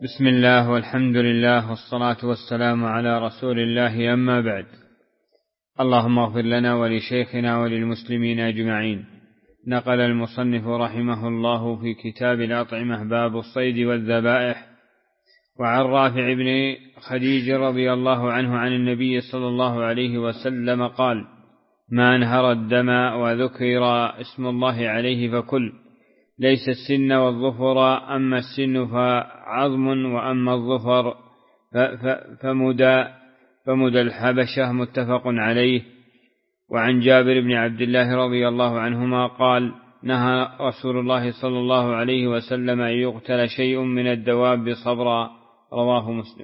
بسم الله والحمد لله والصلاة والسلام على رسول الله، أما بعد. اللهم اغفر لنا ولشيخنا وللمسلمين أجمعين. نقل المصنف رحمه الله في كتاب الأطعمة باب الصيد والذبائح: وعن رافع بن خديج رضي الله عنه عن النبي صلى الله عليه وسلم قال: ما انهر الدم وذكر اسم الله عليه فكل، ليس السن والظفر، أما السن فعظم، وأما الظفر فمدى الحبشة. متفق عليه. وعن جابر بن عبد الله رضي الله عنهما قال: نهى رسول الله صلى الله عليه وسلم أن يقتل شيء من الدواب صبرا. رواه مسلم.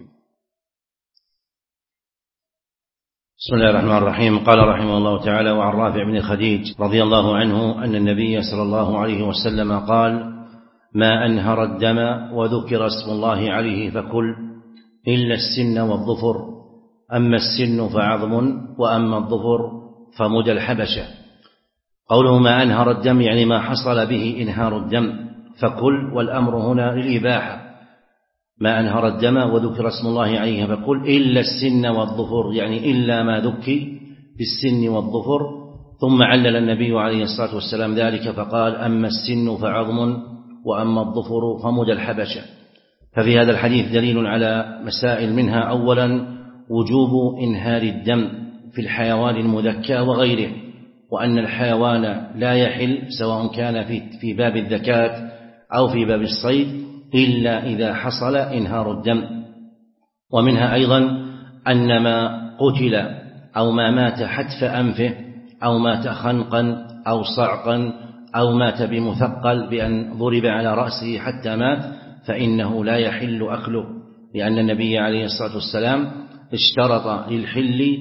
بسم الله الرحمن الرحيم. قال رحمه الله تعالى: وعن رافع بن خديج رضي الله عنه أن النبي صلى الله عليه وسلم قال: ما أنهر الدم وذكر اسم الله عليه فكل، إلا السن والظفر، أما السن فعظم، وأما الظفر فمدى الحبشة. قوله ما أنهر الدم يعني ما حصل به إنهار الدم، فكل، والأمر هنا للإباحة. ما أنهر الدم وذكر اسم الله عليه فكل، إلا السن والظفر يعني إلا ما ذكي بالسن والظفر. ثم علل النبي عليه الصلاة والسلام ذلك فقال: أما السن فعظم، وأما الظفر فمدى الحبشة. ففي هذا الحديث دليل على مسائل، منها أولا وجوب إنهار الدم في الحيوان المذكى وغيره، وأن الحيوان لا يحل سواء كان في باب الذكاة أو في باب الصيد إلا إذا حصل إنهار الدم. ومنها أيضا أن ما قتل أو ما مات حتف أنفه أو مات خنقا أو صعقا أو مات بمثقل بأن ضرب على رأسه حتى مات فإنه لا يحل أكله، لأن النبي عليه الصلاة والسلام اشترط للحل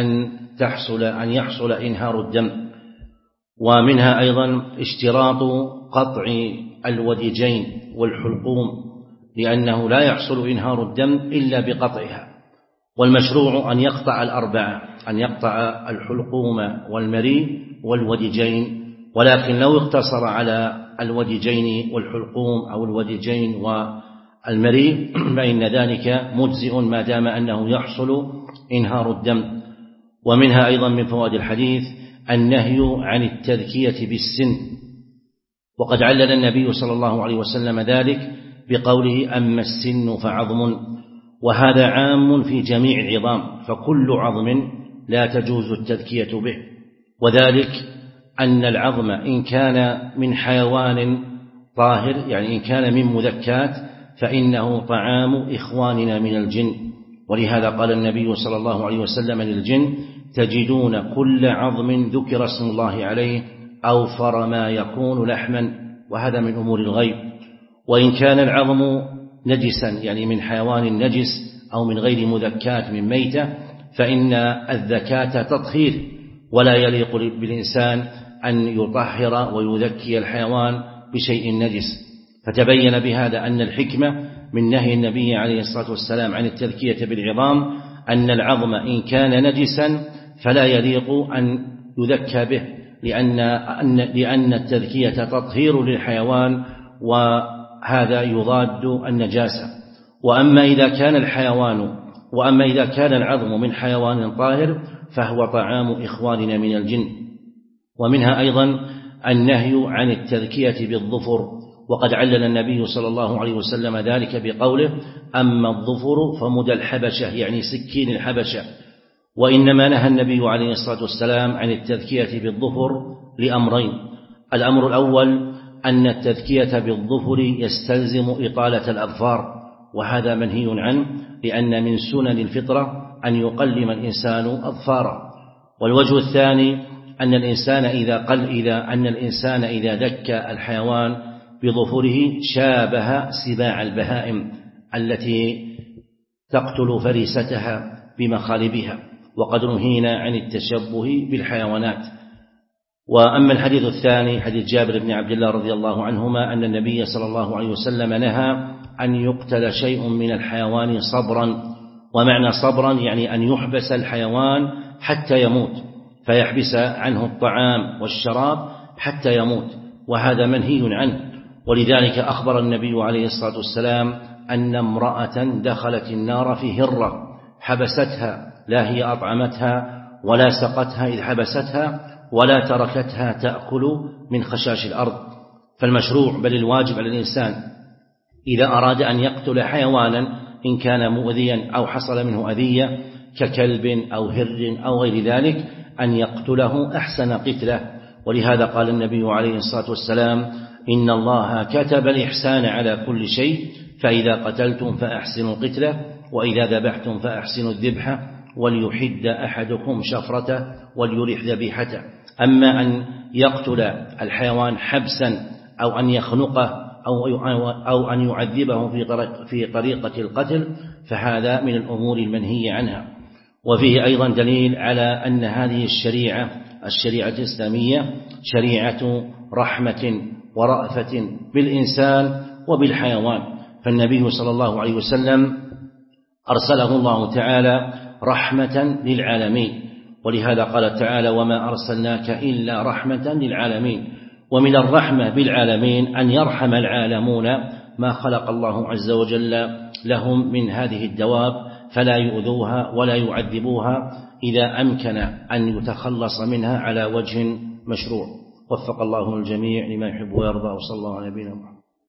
أن يحصل إنهار الدم. ومنها أيضا اشتراط قطع الوديجين والحلقوم، لأنه لا يحصل إنهار الدم إلا بقطعها. والمشروع أن يقطع الأربعة، أن يقطع الحلقوم والمري والوديجين، ولكن لو اقتصر على الوديجين والحلقوم أو الوديجين والمري فإن ذلك مجزئ ما دام أنه يحصل إنهار الدم. ومنها أيضا من فوائد الحديث النهي عن التذكية بالسن، وقد علل النبي صلى الله عليه وسلم ذلك بقوله: أما السن فعظم. وهذا عام في جميع العظام، فكل عظم لا تجوز التذكية به. وذلك أن العظم إن كان من حيوان طاهر، يعني إن كان من مذكات، فإنه طعام إخواننا من الجن. ولهذا قال النبي صلى الله عليه وسلم للجن: تجدون كل عظم ذكر اسم الله عليه أوفر ما يكون لحما. وهذا من أمور الغيب. وإن كان العظم نجسا، يعني من حيوان نجس أو من غير مذكات من ميتة، فإن الذكاة تطهير، ولا يليق بالإنسان أن يطهر ويذكي الحيوان بشيء نجس. فتبين بهذا أن الحكمة من نهي النبي عليه الصلاة والسلام عن التذكية بالعظام أن العظم إن كان نجسا فلا يليق أن يذكى به، لأن التذكية تطهير للحيوان، وهذا يضاد النجاسة. وأما إذا كان العظم من حيوان طاهر فهو طعام إخواننا من الجن. ومنها أيضا النهي عن التذكية بالظفر، وقد علل النبي صلى الله عليه وسلم ذلك بقوله: أما الظفر فمدى الحبشة، يعني سكين الحبشة. وإنما نهى النبي عليه الصلاة والسلام عن التذكية بالظفر لأمرين: الأمر الأول أن التذكية بالظفر يستلزم إطالة الأظفار، وهذا منهي عنه، لأن من سنن الفطرة أن يقلم الإنسان أظفاره. والوجه الثاني أن الإنسان إذا ذكى الحيوان بظفره شابه سباع البهائم التي تقتل فريستها بمخالبها، وقد نهينا عن التشبه بالحيوانات. وأما الحديث الثاني حديث جابر بن عبد الله رضي الله عنهما أن النبي صلى الله عليه وسلم نهى أن يقتل شيء من الحيوان صبرا. ومعنى صبرا يعني أن يحبس الحيوان حتى يموت، فيحبس عنه الطعام والشراب حتى يموت، وهذا منهي عنه. ولذلك أخبر النبي عليه الصلاة والسلام أن امرأة دخلت النار في هرة حبستها، لا هي أطعمتها ولا سقتها إذ حبستها ولا تركتها تأكل من خشاش الأرض. فالمشروع بل الواجب على الإنسان إذا أراد أن يقتل حيوانا إن كان مؤذيا أو حصل منه أذية ككلب أو هر أو غير ذلك أن يقتله أحسن قتله. ولهذا قال النبي عليه الصلاة والسلام: إن الله كتب الإحسان على كل شيء، فإذا قتلتم فأحسنوا القتلة، وإذا ذبحتم فأحسنوا الذبحة، وليحد أحدكم شفرته وليرح ذبيحته. أما أن يقتل الحيوان حبسا أو أن يخنقه أو أن يعذبه في طريقة القتل فهذا من الأمور المنهي عنها. وفيه أيضا دليل على أن هذه الشريعة الإسلامية شريعة رحمة ورأفة بالإنسان وبالحيوان. فالنبي صلى الله عليه وسلم أرسله الله تعالى رحمة للعالمين، ولهذا قال تعالى: وما أرسلناك إلا رحمة للعالمين. ومن الرحمة بالعالمين أن يرحم العالمون ما خلق الله عز وجل لهم من هذه الدواب، فلا يؤذوها ولا يعذبوها إذا أمكن أن يتخلص منها على وجه مشروع. وفق الله الجميع لما يحب ويرضى، وصلى الله على نبينا محمد.